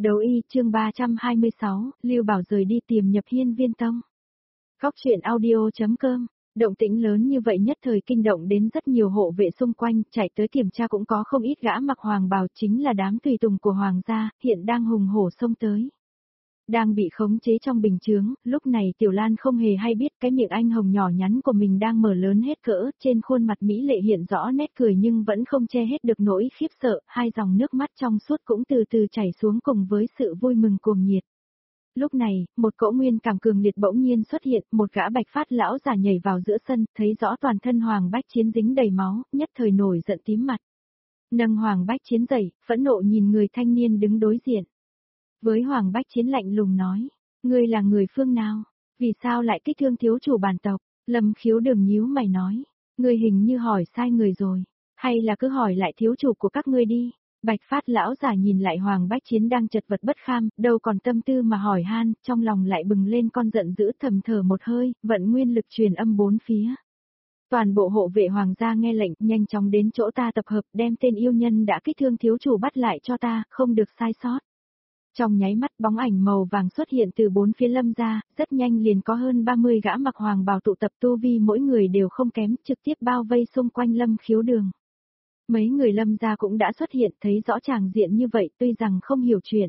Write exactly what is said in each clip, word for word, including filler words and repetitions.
Đấu y chương ba trăm hai mươi sáu, Lưu Bảo rời đi tìm nhập Hiên Viên Tông. Góc truyện audio.com, động tĩnh lớn như vậy nhất thời kinh động đến rất nhiều hộ vệ xung quanh, chạy tới kiểm tra cũng có không ít gã mặc hoàng bào, chính là đám tùy tùng của hoàng gia, hiện đang hùng hổ xông tới. Đang bị khống chế trong bình chướng, lúc này Tiểu Lan không hề hay biết cái miệng anh hồng nhỏ nhắn của mình đang mở lớn hết cỡ, trên khuôn mặt mỹ lệ hiện rõ nét cười nhưng vẫn không che hết được nỗi khiếp sợ, hai dòng nước mắt trong suốt cũng từ từ chảy xuống cùng với sự vui mừng cuồng nhiệt. Lúc này, một cỗ nguyên cảm cường liệt bỗng nhiên xuất hiện, một gã bạch phát lão già nhảy vào giữa sân, thấy rõ toàn thân Hoàng Bách Chiến dính đầy máu, nhất thời nổi giận tím mặt. Nâng Hoàng Bách Chiến dậy, phẫn nộ nhìn người thanh niên đứng đối diện. Với Hoàng Bách Chiến lạnh lùng nói, ngươi là người phương nào? Vì sao lại kích thương thiếu chủ bản tộc? Lâm Khiếu Đường nhíu mày nói, ngươi hình như hỏi sai người rồi, hay là cứ hỏi lại thiếu chủ của các ngươi đi. Bạch phát lão giả nhìn lại Hoàng Bách Chiến đang chật vật bất kham, đâu còn tâm tư mà hỏi han, trong lòng lại bừng lên con giận dữ, thầm thở một hơi, vận nguyên lực truyền âm bốn phía. Toàn bộ hộ vệ hoàng gia nghe lệnh, nhanh chóng đến chỗ ta tập hợp, đem tên yêu nhân đã kích thương thiếu chủ bắt lại cho ta, không được sai sót. Trong nháy mắt bóng ảnh màu vàng xuất hiện từ bốn phía Lâm gia, rất nhanh liền có hơn ba mươi gã mặc hoàng bào tụ tập, tu vi mỗi người đều không kém, trực tiếp bao vây xung quanh Lâm Khiếu Đường. Mấy người Lâm gia cũng đã xuất hiện, thấy rõ tràng diện như vậy, tuy rằng không hiểu chuyện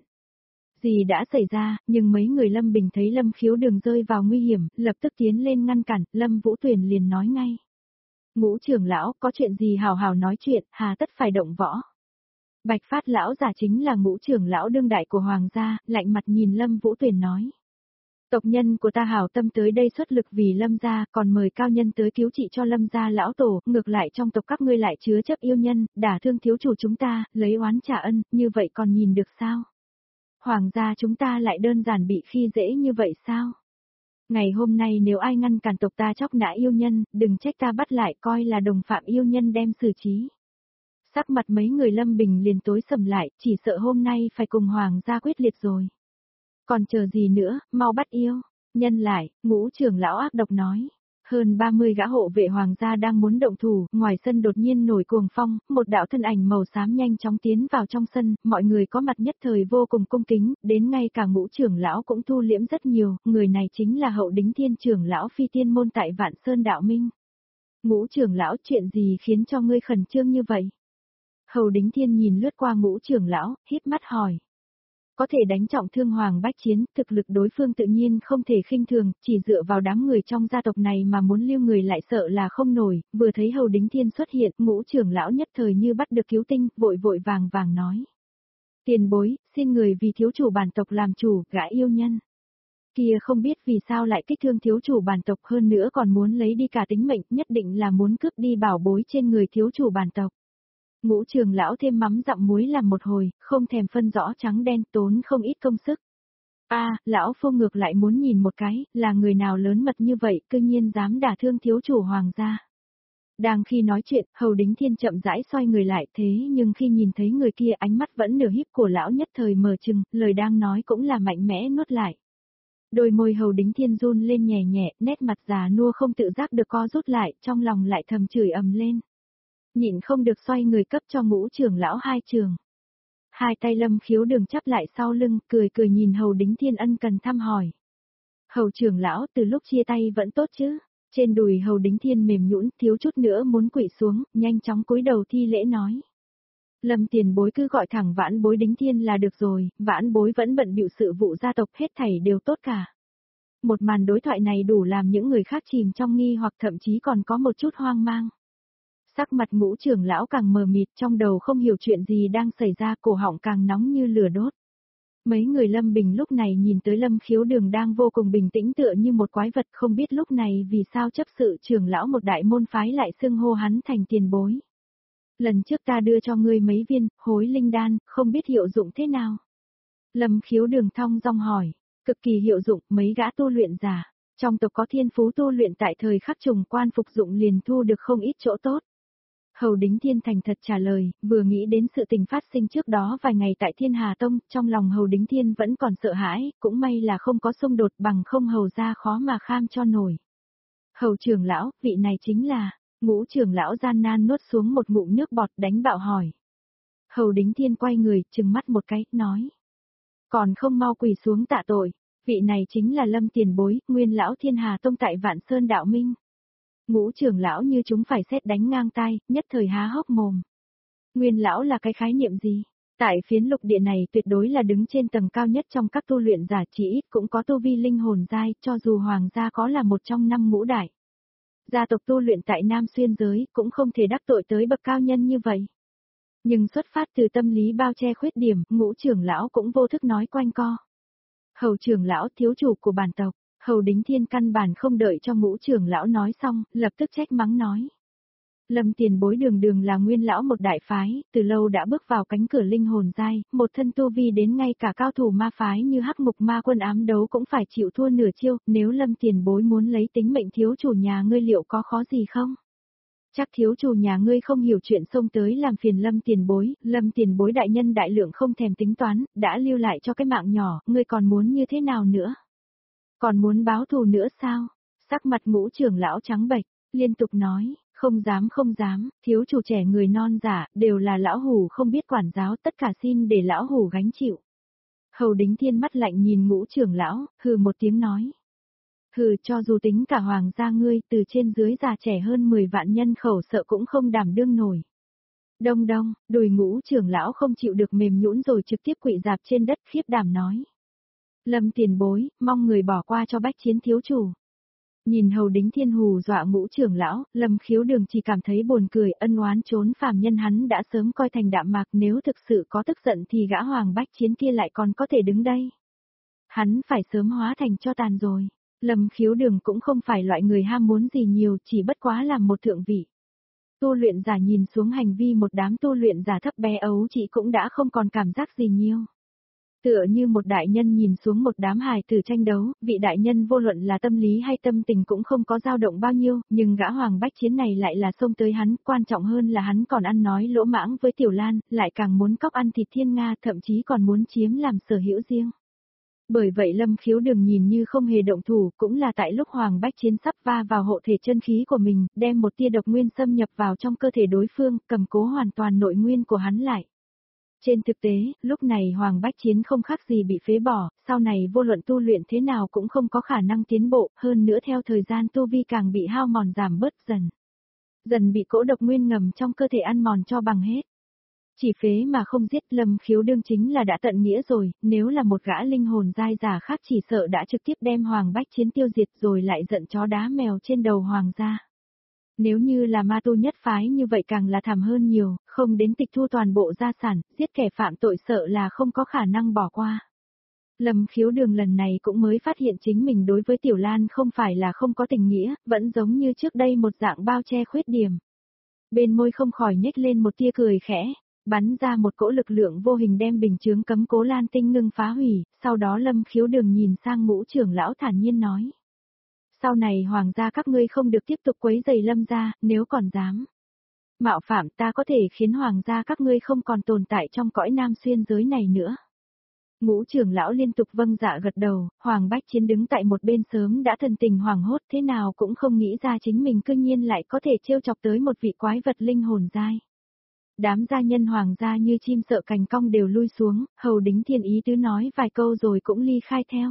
gì đã xảy ra, nhưng mấy người Lâm Bình thấy Lâm Khiếu Đường rơi vào nguy hiểm, lập tức tiến lên ngăn cản, Lâm Vũ Tuyền liền nói ngay. Ngũ trưởng lão, có chuyện gì hào hào nói chuyện, hà tất phải động võ. Bạch phát lão giả chính là ngũ trưởng lão đương đại của hoàng gia, lạnh mặt nhìn Lâm Vũ Tuyền nói. Tộc nhân của ta hảo tâm tới đây xuất lực vì Lâm gia, còn mời cao nhân tới cứu trị cho Lâm gia lão tổ, ngược lại trong tộc các ngươi lại chứa chấp yêu nhân, đả thương thiếu chủ chúng ta, lấy oán trả ân, như vậy còn nhìn được sao? Hoàng gia chúng ta lại đơn giản bị khi dễ như vậy sao? Ngày hôm nay nếu ai ngăn cản tộc ta chóc nã yêu nhân, đừng trách ta bắt lại coi là đồng phạm yêu nhân đem xử trí. Sắc mặt mấy người Lâm Bình liền tối sầm lại, chỉ sợ hôm nay phải cùng hoàng gia quyết liệt rồi. Còn chờ gì nữa, mau bắt yêu. Nhân lại, ngũ trưởng lão ác độc nói. Hơn ba mươi gã hộ vệ hoàng gia đang muốn động thủ, ngoài sân đột nhiên nổi cuồng phong, một đạo thân ảnh màu xám nhanh chóng tiến vào trong sân, mọi người có mặt nhất thời vô cùng cung kính, đến ngay cả ngũ trưởng lão cũng thu liễm rất nhiều, người này chính là Hậu Đính Thiên trưởng lão phi tiên môn tại Vạn Sơn Đạo Minh. Ngũ trưởng lão, chuyện gì khiến cho ngươi khẩn trương như vậy? Hậu Đính Thiên nhìn lướt qua ngũ trưởng lão, hít mắt hỏi. Có thể đánh trọng thương Hoàng Bách Chiến, thực lực đối phương tự nhiên không thể khinh thường, chỉ dựa vào đám người trong gia tộc này mà muốn lưu người lại sợ là không nổi, vừa thấy Hầu Đính Thiên xuất hiện, ngũ trưởng lão nhất thời như bắt được cứu tinh, vội vội vàng vàng nói. Tiền bối, xin người vì thiếu chủ bản tộc làm chủ, gã yêu nhân. Kia không biết vì sao lại kích thương thiếu chủ bản tộc hơn nữa còn muốn lấy đi cả tính mệnh, nhất định là muốn cướp đi bảo bối trên người thiếu chủ bản tộc. Ngũ trưởng lão thêm mắm dặm muối làm một hồi, không thèm phân rõ trắng đen, tốn không ít công sức. A, à, lão phu ngược lại muốn nhìn một cái, là người nào lớn mật như vậy, cư nhiên dám đả thương thiếu chủ hoàng gia. Đang khi nói chuyện, Hầu Đính Thiên chậm rãi xoay người lại, thế nhưng khi nhìn thấy người kia ánh mắt vẫn nửa híp của lão nhất thời mờ chừng, lời đang nói cũng là mạnh mẽ nuốt lại. Đôi môi Hầu Đính Thiên run lên nhẹ nhẹ, nét mặt già nua không tự giác được co rút lại, trong lòng lại thầm chửi ầm lên. Nhịn không được xoay người cấp cho ngũ trưởng lão hai trường. Hai tay Lâm Khiếu Đường chắp lại sau lưng, cười cười nhìn Hầu Đính Thiên ân cần thăm hỏi. Hầu trưởng lão từ lúc chia tay vẫn tốt chứ? Trên đùi Hầu Đính Thiên mềm nhũn, thiếu chút nữa muốn quỵ xuống, nhanh chóng cúi đầu thi lễ nói. Lâm tiền bối cứ gọi thẳng Vãn Bối Đính Thiên là được rồi, Vãn Bối vẫn bận bịu sự vụ gia tộc, hết thảy đều tốt cả. Một màn đối thoại này đủ làm những người khác chìm trong nghi hoặc thậm chí còn có một chút hoang mang. Sắc mặt ngũ trưởng lão càng mờ mịt, trong đầu không hiểu chuyện gì đang xảy ra, cổ họng càng nóng như lửa đốt. Mấy người Lâm Bình lúc này nhìn tới Lâm Khiếu Đường đang vô cùng bình tĩnh tựa như một quái vật, không biết lúc này vì sao chấp sự trưởng lão một đại môn phái lại xưng hô hắn thành tiền bối. Lần trước ta đưa cho ngươi mấy viên hối linh đan, không biết hiệu dụng thế nào. Lâm Khiếu Đường thong dong hỏi, cực kỳ hiệu dụng, mấy gã tu luyện giả trong tộc có thiên phú tu luyện tại thời khắc trùng quan phục dụng liền thu được không ít chỗ tốt. Hầu Đính Thiên thành thật trả lời, vừa nghĩ đến sự tình phát sinh trước đó vài ngày tại Thiên Hà Tông, trong lòng Hầu Đính Thiên vẫn còn sợ hãi, cũng may là không có xung đột, bằng không Hầu ra khó mà kham cho nổi. Hầu trưởng lão, vị này chính là, ngũ trưởng lão gian nan nuốt xuống một ngụm nước bọt đánh bạo hỏi. Hầu Đính Thiên quay người, trừng mắt một cái, nói. Còn không mau quỳ xuống tạ tội, vị này chính là Lâm tiền bối, nguyên lão Thiên Hà Tông tại Vạn Sơn Đạo Minh. Ngũ trưởng lão như chúng phải sét đánh ngang tai, nhất thời há hốc mồm. Nguyên lão là cái khái niệm gì? Tại phiến lục địa này tuyệt đối là đứng trên tầng cao nhất trong các tu luyện giả, chỉ ít cũng có tu vi linh hồn giai, cho dù hoàng gia có là một trong năm ngũ đại gia tộc tu luyện tại Nam Xuyên giới, cũng không thể đắc tội tới bậc cao nhân như vậy. Nhưng xuất phát từ tâm lý bao che khuyết điểm, ngũ trưởng lão cũng vô thức nói quanh co. Hầu trưởng lão thiếu chủ của bản tộc, Hầu Đính Thiên căn bản không đợi cho ngũ trưởng lão nói xong, lập tức trách mắng nói. Lâm tiền bối đường đường là nguyên lão một đại phái, từ lâu đã bước vào cánh cửa linh hồn giai, một thân tu vi đến ngay cả cao thủ ma phái như Hắc Mục Ma Quân ám đấu cũng phải chịu thua nửa chiêu, nếu Lâm tiền bối muốn lấy tính mệnh thiếu chủ nhà ngươi liệu có khó gì không? Chắc thiếu chủ nhà ngươi không hiểu chuyện xông tới làm phiền Lâm tiền bối, Lâm tiền bối đại nhân đại lượng không thèm tính toán, đã lưu lại cho cái mạng nhỏ, ngươi còn muốn như thế nào nữa? Còn muốn báo thù nữa sao? Sắc mặt ngũ trưởng lão trắng bệch, liên tục nói, không dám không dám, thiếu chủ trẻ người non giả, đều là lão hủ không biết quản giáo, tất cả xin để lão hủ gánh chịu. Hầu Đính Thiên mắt lạnh nhìn ngũ trưởng lão, hừ một tiếng nói. Hừ, cho dù tính cả hoàng gia ngươi, từ trên dưới già trẻ hơn mười vạn nhân khẩu sợ cũng không đảm đương nổi. Đông đông, đùi ngũ trưởng lão không chịu được mềm nhũn rồi trực tiếp quỵ dạp trên đất khiếp đảm nói. Lâm tiền bối, mong người bỏ qua cho bách chiến thiếu chủ. Nhìn Hầu Đính Thiên hù dọa ngũ trưởng lão, Lâm Khiếu Đường chỉ cảm thấy buồn cười, ân oán trốn phàm nhân hắn đã sớm coi thành đạm mạc, nếu thực sự có tức giận thì gã hoàng bách chiến kia lại còn có thể đứng đây. Hắn phải sớm hóa thành cho tàn rồi. Lâm Khiếu Đường cũng không phải loại người ham muốn gì nhiều, chỉ bất quá làm một thượng vị. Tu luyện giả nhìn xuống hành vi một đám tu luyện giả thấp bé ấu chị cũng đã không còn cảm giác gì nhiều. Tựa như một đại nhân nhìn xuống một đám hài tử tranh đấu, vị đại nhân vô luận là tâm lý hay tâm tình cũng không có dao động bao nhiêu, nhưng gã hoàng bách chiến này lại là xông tới hắn, quan trọng hơn là hắn còn ăn nói lỗ mãng với Tiểu Lan, lại càng muốn cóc ăn thịt Thiên Nga, thậm chí còn muốn chiếm làm sở hữu riêng. Bởi vậy Lâm Khiếu Đường nhìn như không hề động thủ, cũng là tại lúc hoàng bách chiến sắp va vào hộ thể chân khí của mình, đem một tia độc nguyên xâm nhập vào trong cơ thể đối phương, cầm cố hoàn toàn nội nguyên của hắn lại. Trên thực tế, lúc này Hoàng Bách Chiến không khác gì bị phế bỏ, sau này vô luận tu luyện thế nào cũng không có khả năng tiến bộ, hơn nữa theo thời gian tu vi càng bị hao mòn giảm bớt dần. Dần bị cỗ độc nguyên ngầm trong cơ thể ăn mòn cho bằng hết. Chỉ phế mà không giết, Lâm Khiếu Đương chính là đã tận nghĩa rồi, nếu là một gã linh hồn giai giả khác chỉ sợ đã trực tiếp đem Hoàng Bách Chiến tiêu diệt rồi lại giận chó đá mèo trên đầu Hoàng gia. Nếu như là ma tu nhất phái như vậy càng là thảm hơn nhiều, không đến tịch thu toàn bộ gia sản, giết kẻ phạm tội sợ là không có khả năng bỏ qua. Lâm Khiếu Đường lần này cũng mới phát hiện chính mình đối với Tiểu Lan không phải là không có tình nghĩa, vẫn giống như trước đây một dạng bao che khuyết điểm. Bên môi không khỏi nhếch lên một tia cười khẽ, bắn ra một cỗ lực lượng vô hình đem bình chướng cấm cố Lan Tinh ngưng phá hủy, sau đó Lâm Khiếu Đường nhìn sang ngũ trưởng lão thản nhiên nói. Sau này hoàng gia các ngươi không được tiếp tục quấy rầy Lâm gia, nếu còn dám mạo phạm ta có thể khiến hoàng gia các ngươi không còn tồn tại trong cõi Nam Xuyên giới này nữa. Ngũ trưởng lão liên tục vâng dạ gật đầu, Hoàng Bách Chiến đứng tại một bên sớm đã thần tình hoảng hốt thế nào cũng không nghĩ ra chính mình cư nhiên lại có thể trêu chọc tới một vị quái vật linh hồn giai. Đám gia nhân hoàng gia như chim sợ cành cong đều lui xuống, Hầu Đính Thiên ý tứ nói vài câu rồi cũng ly khai theo.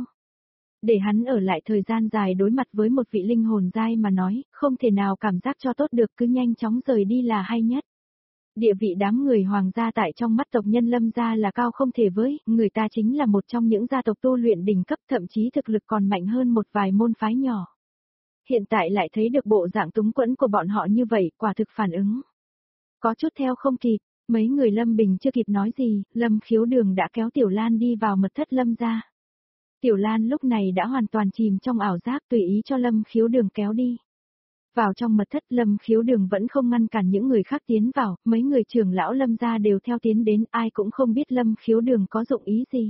Để hắn ở lại thời gian dài đối mặt với một vị linh hồn giai mà nói, không thể nào cảm giác cho tốt được cứ nhanh chóng rời đi là hay nhất. Địa vị đám người hoàng gia tại trong mắt tộc nhân Lâm gia là cao không thể với, người ta chính là một trong những gia tộc tu luyện đỉnh cấp thậm chí thực lực còn mạnh hơn một vài môn phái nhỏ. Hiện tại lại thấy được bộ dạng túng quẫn của bọn họ như vậy, quả thực phản ứng. Có chút theo không kịp, mấy người Lâm Bình chưa kịp nói gì, Lâm Khiếu Đường đã kéo Tiểu Lan đi vào mật thất Lâm gia. Tiểu Lan lúc này đã hoàn toàn chìm trong ảo giác tùy ý cho Lâm Khiếu Đường kéo đi. Vào trong mật thất Lâm Khiếu Đường vẫn không ngăn cản những người khác tiến vào, mấy người trưởng lão Lâm gia đều theo tiến đến, ai cũng không biết Lâm Khiếu Đường có dụng ý gì.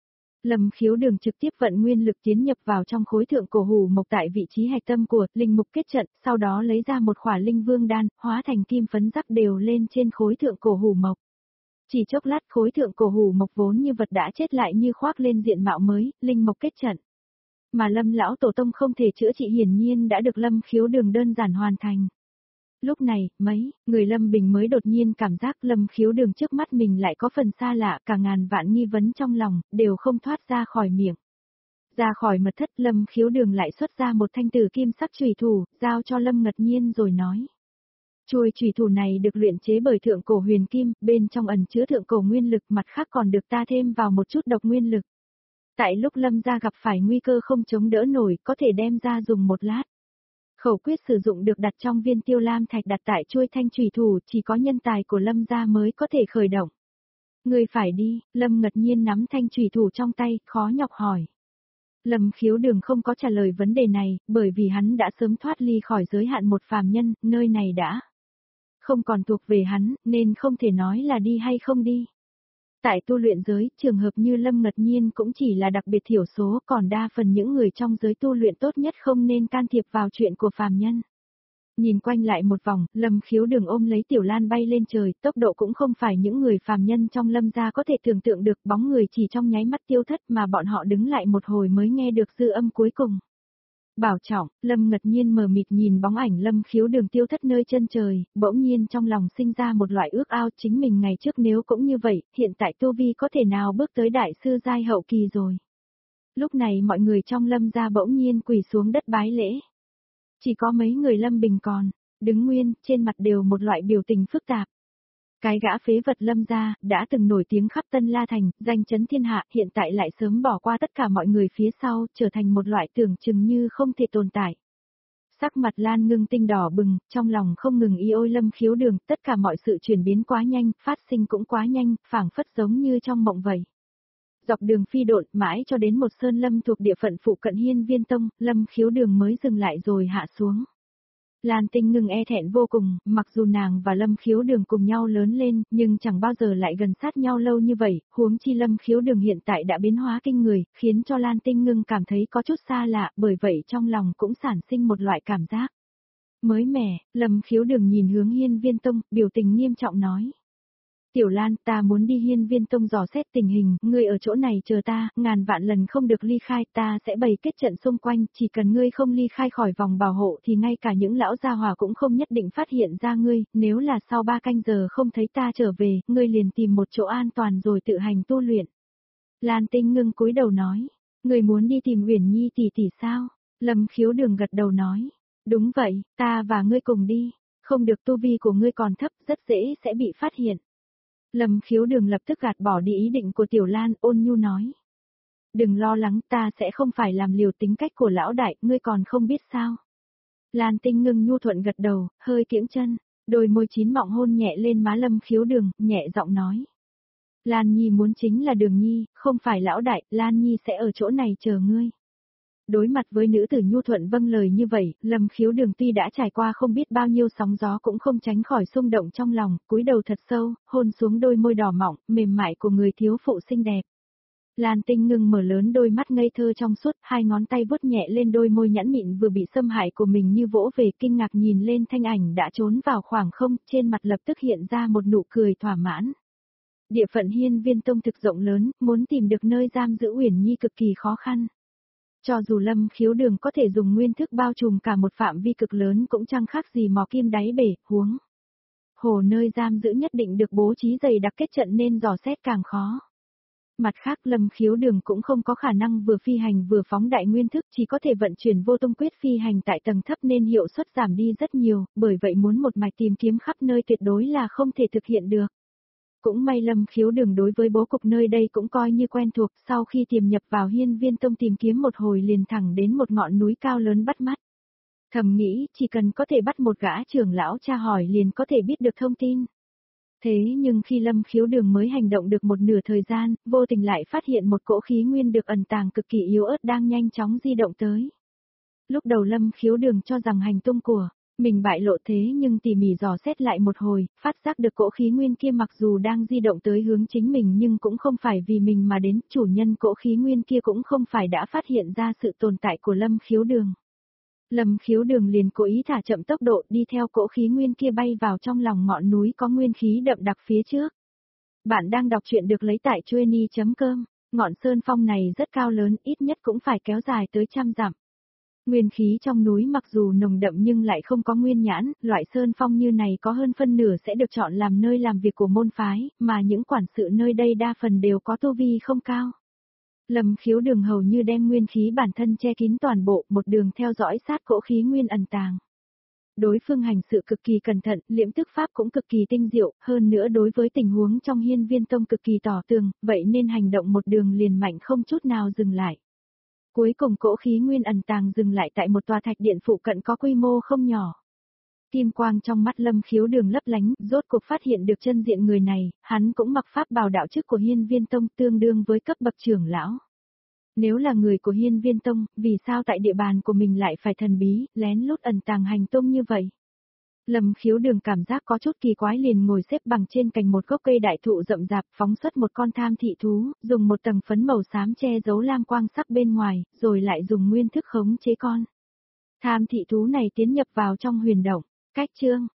Lâm Khiếu Đường trực tiếp vận nguyên lực tiến nhập vào trong khối thượng cổ hủ mộc tại vị trí hạch tâm của linh mục kết trận, sau đó lấy ra một khỏa linh vương đan, hóa thành kim phấn rắc đều lên trên khối thượng cổ hủ mộc. Chỉ chốc lát khối thượng cổ hủ mộc vốn như vật đã chết lại như khoác lên diện mạo mới, linh mộc kết trận. Mà Lâm lão tổ tông không thể chữa trị hiển nhiên đã được Lâm Khiếu Đường đơn giản hoàn thành. Lúc này, mấy, người Lâm Bình mới đột nhiên cảm giác Lâm Khiếu Đường trước mắt mình lại có phần xa lạ, cả ngàn vạn nghi vấn trong lòng, đều không thoát ra khỏi miệng. Ra khỏi mật thất Lâm Khiếu Đường lại xuất ra một thanh tử kim sắc chùy thủ, giao cho Lâm Ngật Nhiên rồi nói. Chuôi chùy thủ này được luyện chế bởi thượng cổ huyền kim, bên trong ẩn chứa thượng cổ nguyên lực, mặt khác còn được ta thêm vào một chút độc nguyên lực. Tại lúc Lâm gia gặp phải nguy cơ không chống đỡ nổi, có thể đem ra dùng một lát. Khẩu quyết sử dụng được đặt trong viên tiêu lam thạch đặt tại chuôi thanh chùy thủ, chỉ có nhân tài của Lâm gia mới có thể khởi động. Người phải đi, Lâm Ngật Nhiên nắm thanh chùy thủ trong tay, khó nhọc hỏi. Lâm Khiếu Đường không có trả lời vấn đề này, bởi vì hắn đã sớm thoát ly khỏi giới hạn một phàm nhân, nơi này đã không còn thuộc về hắn, nên không thể nói là đi hay không đi. Tại tu luyện giới, trường hợp như Lâm Ngật Nhiên cũng chỉ là đặc biệt thiểu số, còn đa phần những người trong giới tu luyện tốt nhất không nên can thiệp vào chuyện của phàm nhân. Nhìn quanh lại một vòng, Lâm Khiếu Đường ôm lấy Tiểu Lan bay lên trời, tốc độ cũng không phải những người phàm nhân trong Lâm gia có thể tưởng tượng được, bóng người chỉ trong nháy mắt tiêu thất mà bọn họ đứng lại một hồi mới nghe được dư âm cuối cùng. Bảo trọng, Lâm Ngật Nhiên mờ mịt nhìn bóng ảnh Lâm Khiếu Đường tiêu thất nơi chân trời, bỗng nhiên trong lòng sinh ra một loại ước ao chính mình ngày trước nếu cũng như vậy, hiện tại tu vi có thể nào bước tới đại sư giai hậu kỳ rồi. Lúc này mọi người trong Lâm gia bỗng nhiên quỳ xuống đất bái lễ. Chỉ có mấy người Lâm Bình còn, đứng nguyên, trên mặt đều một loại biểu tình phức tạp. Cái gã phế vật Lâm gia, đã từng nổi tiếng khắp Tân La Thành, danh chấn thiên hạ, hiện tại lại sớm bỏ qua tất cả mọi người phía sau, trở thành một loại tưởng chừng như không thể tồn tại. Sắc mặt Lan Ngưng Tinh đỏ bừng, trong lòng không ngừng y ôi Lâm Khiếu Đường, tất cả mọi sự chuyển biến quá nhanh, phát sinh cũng quá nhanh, phảng phất giống như trong mộng vậy. Dọc đường phi độn mãi cho đến một sơn lâm thuộc địa phận phụ cận Hiên Viên Tông, Lâm Khiếu Đường mới dừng lại rồi hạ xuống. Lan Tinh Ngưng e thẹn vô cùng, mặc dù nàng và Lâm Khiếu Đường cùng nhau lớn lên, nhưng chẳng bao giờ lại gần sát nhau lâu như vậy, huống chi Lâm Khiếu Đường hiện tại đã biến hóa kinh người, khiến cho Lan Tinh Ngưng cảm thấy có chút xa lạ, bởi vậy trong lòng cũng sản sinh một loại cảm giác mới mẻ. Lâm Khiếu Đường nhìn hướng Hiên Viên Tông, biểu tình nghiêm trọng nói. Tiểu Lan, ta muốn đi Hiên Viên Tông dò xét tình hình, ngươi ở chỗ này chờ ta, ngàn vạn lần không được ly khai, ta sẽ bày kết trận xung quanh, chỉ cần ngươi không ly khai khỏi vòng bảo hộ thì ngay cả những lão gia hỏa cũng không nhất định phát hiện ra ngươi, nếu là sau ba canh giờ không thấy ta trở về, ngươi liền tìm một chỗ an toàn rồi tự hành tu luyện. Lan Tinh Ngưng cúi đầu nói, ngươi muốn đi tìm Uyển Nhi tỷ tỷ sao? Lâm Khiếu Đường gật đầu nói, đúng vậy, ta và ngươi cùng đi, không được, tu vi của ngươi còn thấp, rất dễ sẽ bị phát hiện. Lâm Khiếu Đường lập tức gạt bỏ đi ý định của Tiểu Lan, ôn nhu nói. Đừng lo lắng, ta sẽ không phải làm liều tính cách của lão đại, ngươi còn không biết sao. Lan Tinh Ngưng nhu thuận gật đầu, hơi kiễng chân, đôi môi chín mọng hôn nhẹ lên má Lâm Khiếu Đường, nhẹ giọng nói. Lan Nhi muốn chính là Đường Nhi, không phải lão đại, Lan Nhi sẽ ở chỗ này chờ ngươi. Đối mặt với nữ tử nhu thuận vâng lời như vậy, Lâm Khiếu Đường tuy đã trải qua không biết bao nhiêu sóng gió cũng không tránh khỏi xung động trong lòng, cúi đầu thật sâu, hôn xuống đôi môi đỏ mọng, mềm mại của người thiếu phụ xinh đẹp. Lan Tinh Ngưng mở lớn đôi mắt ngây thơ trong suốt, hai ngón tay vuốt nhẹ lên đôi môi nhẵn mịn vừa bị xâm hại của mình như vỗ về, kinh ngạc nhìn lên thanh ảnh đã trốn vào khoảng không, trên mặt lập tức hiện ra một nụ cười thỏa mãn. Địa phận Hiên Viên Tông thực rộng lớn, muốn tìm được nơi giam giữ Uyển Nhi cực kỳ khó khăn. Cho dù Lâm Khiếu Đường có thể dùng nguyên thức bao trùm cả một phạm vi cực lớn cũng chẳng khác gì mò kim đáy bể, huống hồ nơi giam giữ nhất định được bố trí dày đặc kết trận nên dò xét càng khó. Mặt khác Lâm Khiếu Đường cũng không có khả năng vừa phi hành vừa phóng đại nguyên thức, chỉ có thể vận chuyển vô tung quyết phi hành tại tầng thấp nên hiệu suất giảm đi rất nhiều, bởi vậy muốn một mạch tìm kiếm khắp nơi tuyệt đối là không thể thực hiện được. Cũng may Lâm Khiếu Đường đối với bố cục nơi đây cũng coi như quen thuộc, sau khi tiềm nhập vào Hiên Viên Tông tìm kiếm một hồi liền thẳng đến một ngọn núi cao lớn bắt mắt. Thầm nghĩ, chỉ cần có thể bắt một gã trưởng lão tra hỏi liền có thể biết được thông tin. Thế nhưng khi Lâm Khiếu Đường mới hành động được một nửa thời gian, vô tình lại phát hiện một cỗ khí nguyên được ẩn tàng cực kỳ yếu ớt đang nhanh chóng di động tới. Lúc đầu Lâm Khiếu Đường cho rằng hành tung của mình bại lộ, thế nhưng tỉ mỉ dò xét lại một hồi, phát giác được cỗ khí nguyên kia mặc dù đang di động tới hướng chính mình nhưng cũng không phải vì mình mà đến, chủ nhân cỗ khí nguyên kia cũng không phải đã phát hiện ra sự tồn tại của Lâm Khiếu Đường. Lâm Khiếu Đường liền cố ý thả chậm tốc độ đi theo cỗ khí nguyên kia bay vào trong lòng ngọn núi có nguyên khí đậm đặc phía trước. Bạn đang đọc truyện được lấy tại chuyenny chấm com, ngọn sơn phong này rất cao lớn, ít nhất cũng phải kéo dài tới trăm dặm. Nguyên khí trong núi mặc dù nồng đậm nhưng lại không có nguyên nhãn, loại sơn phong như này có hơn phân nửa sẽ được chọn làm nơi làm việc của môn phái, mà những quản sự nơi đây đa phần đều có tu vi không cao. Lâm Khiếu Đường hầu như đem nguyên khí bản thân che kín toàn bộ, một đường theo dõi sát cỗ khí nguyên ẩn tàng. Đối phương hành sự cực kỳ cẩn thận, liễm tức pháp cũng cực kỳ tinh diệu, hơn nữa đối với tình huống trong Hiên Viên Tông cực kỳ tỏ tường, vậy nên hành động một đường liền mạnh không chút nào dừng lại. Cuối cùng cỗ khí nguyên ẩn tàng dừng lại tại một tòa thạch điện phụ cận có quy mô không nhỏ. Kim quang trong mắt Lâm Khiếu Đường lấp lánh, rốt cuộc phát hiện được chân diện người này, hắn cũng mặc pháp bào đạo chức của Hiên Viên Tông tương đương với cấp bậc trưởng lão. Nếu là người của Hiên Viên Tông, vì sao tại địa bàn của mình lại phải thần bí, lén lút ẩn tàng hành tung như vậy? Lâm Khiếu Đường cảm giác có chút kỳ quái liền ngồi xếp bằng trên cành một gốc cây đại thụ rậm rạp, phóng xuất một con tham thị thú, dùng một tầng phấn màu xám che giấu lam quang sắc bên ngoài, rồi lại dùng nguyên thức khống chế con tham thị thú này tiến nhập vào trong huyền động. Cách chương